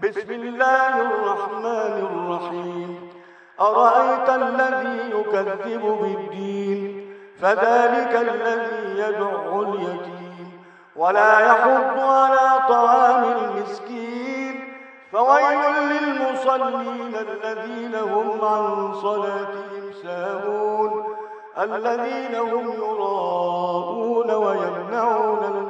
بسم الله الرحمن الرحيم. أرأيت الذي يكذب بالدين فذلك الذي يدع اليتيم ولا يحض على طعام المسكين فويل للمصلين الذين هم عن صلاتهم ساهون الذين هم يراءون ويمنعون